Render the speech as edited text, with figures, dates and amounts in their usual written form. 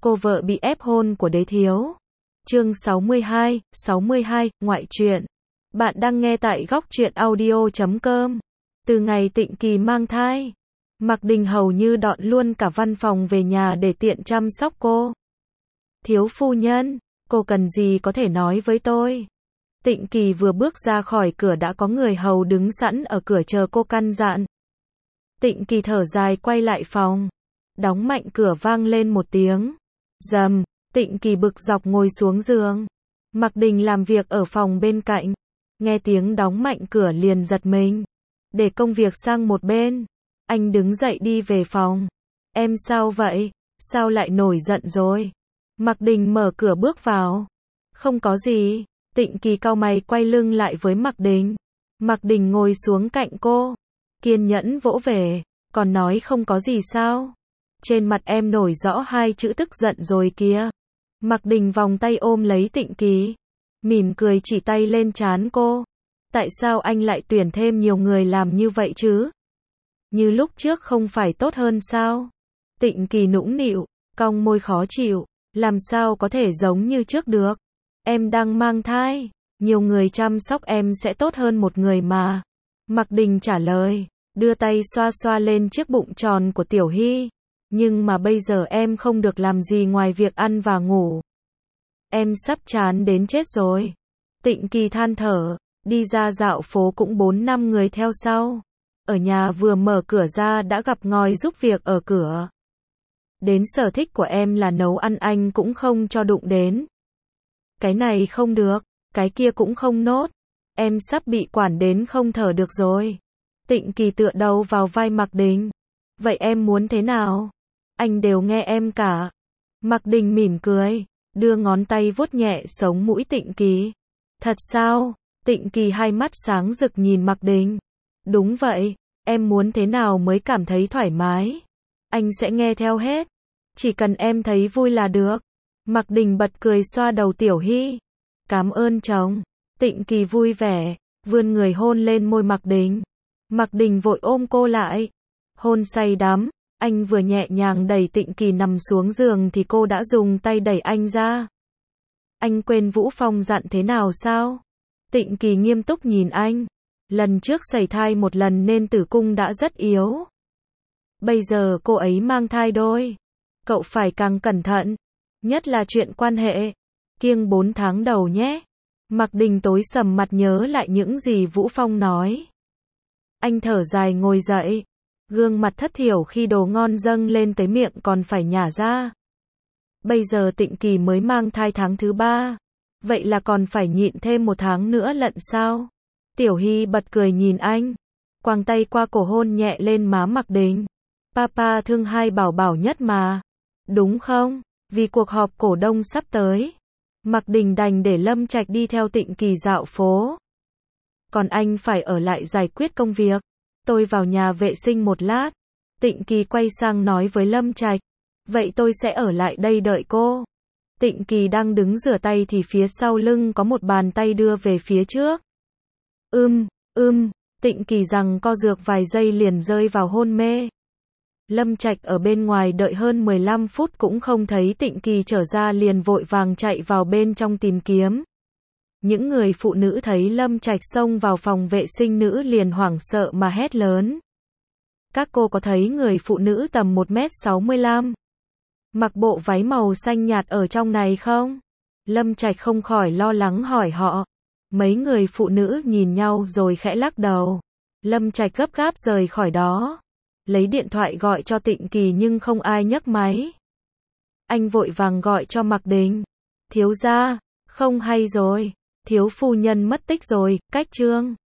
cô vợ bị ép hôn của đế thiếu. Chương 62, ngoại truyện. Bạn đang nghe tại góc truyện audio.com. Từ ngày Tịnh Kỳ mang thai, Mạc Đình hầu như dọn luôn cả văn phòng về nhà để tiện chăm sóc cô. Thiếu phu nhân, cô cần gì có thể nói với tôi. Tịnh Kỳ vừa bước ra khỏi cửa đã có người hầu đứng sẵn ở cửa chờ cô căn dặn. Tịnh Kỳ thở dài quay lại phòng. Đóng mạnh cửa vang lên một tiếng. Rầm, Tịnh Kỳ bực dọc ngồi xuống giường. Mạc Đình làm việc ở phòng bên cạnh. Nghe tiếng đóng mạnh cửa liền giật mình. Để công việc sang một bên. Anh đứng dậy đi về phòng. Em sao vậy? Sao lại nổi giận rồi? Mạc Đình mở cửa bước vào. Không có gì. Tịnh Kỳ cau mày quay lưng lại với Mạc Đình. Mạc Đình ngồi xuống cạnh cô. Kiên nhẫn vỗ về. Còn nói không có gì sao? Trên mặt em nổi rõ hai chữ tức giận rồi kìa. Mạc Đình vòng tay ôm lấy Tịnh Kỳ. Mỉm cười chỉ tay lên trán cô. Tại sao anh lại tuyển thêm nhiều người làm như vậy chứ? Như lúc trước không phải tốt hơn sao? Tịnh Kỳ nũng nịu, cong môi khó chịu. Làm sao có thể giống như trước được? Em đang mang thai. Nhiều người chăm sóc em sẽ tốt hơn một người mà. Mạc Đình trả lời, đưa tay xoa xoa lên chiếc bụng tròn của Tiểu Hy. Nhưng mà bây giờ em không được làm gì ngoài việc ăn và ngủ. Em sắp chán đến chết rồi. Tịnh Kỳ than thở, đi ra dạo phố cũng 4-5 người theo sau. Ở nhà vừa mở cửa ra đã gặp ngòi giúp việc ở cửa. Đến sở thích của em là nấu ăn anh cũng không cho đụng đến. Cái này không được, cái kia cũng không nốt. Em sắp bị quản đến không thở được rồi. Tịnh Kỳ tựa đầu vào vai Mạc Đình. Vậy em muốn thế nào? Anh đều nghe em cả. Mạc Đình mỉm cười, đưa ngón tay vuốt nhẹ sống mũi Tịnh Kỳ. Thật sao? Tịnh Kỳ hai mắt sáng rực nhìn Mạc Đình. Đúng vậy, em muốn thế nào mới cảm thấy thoải mái? Anh sẽ nghe theo hết. Chỉ cần em thấy vui là được. Mạc Đình bật cười xoa đầu Tiểu Hy. Cảm ơn chồng. Tịnh Kỳ vui vẻ, vươn người hôn lên môi Mạc Đình. Mạc Đình vội ôm cô lại. Hôn say đắm, anh vừa nhẹ nhàng đẩy Tịnh Kỳ nằm xuống giường thì cô đã dùng tay đẩy anh ra. Anh quên Vũ Phong dặn thế nào sao? Tịnh Kỳ nghiêm túc nhìn anh. Lần trước sẩy thai một lần nên tử cung đã rất yếu. Bây giờ cô ấy mang thai đôi. Cậu phải càng cẩn thận. Nhất là chuyện quan hệ. Kiêng 4 tháng đầu nhé. Mạc Đình tối sầm mặt nhớ lại những gì Vũ Phong nói. Anh thở dài ngồi dậy. Gương mặt thất thiểu khi đồ ngon dâng lên tới miệng còn phải nhả ra. Bây giờ Tịnh Kỳ mới mang thai tháng thứ 3. Vậy là còn phải nhịn thêm 1 tháng nữa lận sao? Tiểu Hy bật cười nhìn anh. Quàng tay qua cổ hôn nhẹ lên má Mạc Đình. Papa thương hai bảo bảo nhất mà. Đúng không? Vì cuộc họp cổ đông sắp tới. Mạc Đình đành để Lâm Trạch đi theo Tịnh Kỳ dạo phố. Còn anh phải ở lại giải quyết công việc. Tôi vào nhà vệ sinh một lát. Tịnh Kỳ quay sang nói với Lâm Trạch. Vậy tôi sẽ ở lại đây đợi cô. Tịnh Kỳ đang đứng rửa tay thì phía sau lưng có một bàn tay đưa về phía trước. Tịnh Kỳ giằng co dược vài giây liền rơi vào hôn mê. Lâm Trạch ở bên ngoài đợi hơn 15 phút cũng không thấy Tịnh Kỳ trở ra liền vội vàng chạy vào bên trong tìm kiếm. Những người phụ nữ thấy Lâm Trạch xông vào phòng vệ sinh nữ liền hoảng sợ mà hét lớn. Các cô có thấy người phụ nữ tầm 1m65, mặc bộ váy màu xanh nhạt ở trong này không? Lâm Trạch không khỏi lo lắng hỏi họ. Mấy người phụ nữ nhìn nhau rồi khẽ lắc đầu. Lâm Trạch gấp gáp rời khỏi đó. Lấy điện thoại gọi cho Tịnh Kỳ nhưng không ai nhấc máy. Anh vội vàng gọi cho Mạc Đình. Thiếu gia, không hay rồi. Thiếu phu nhân mất tích rồi, cách chương.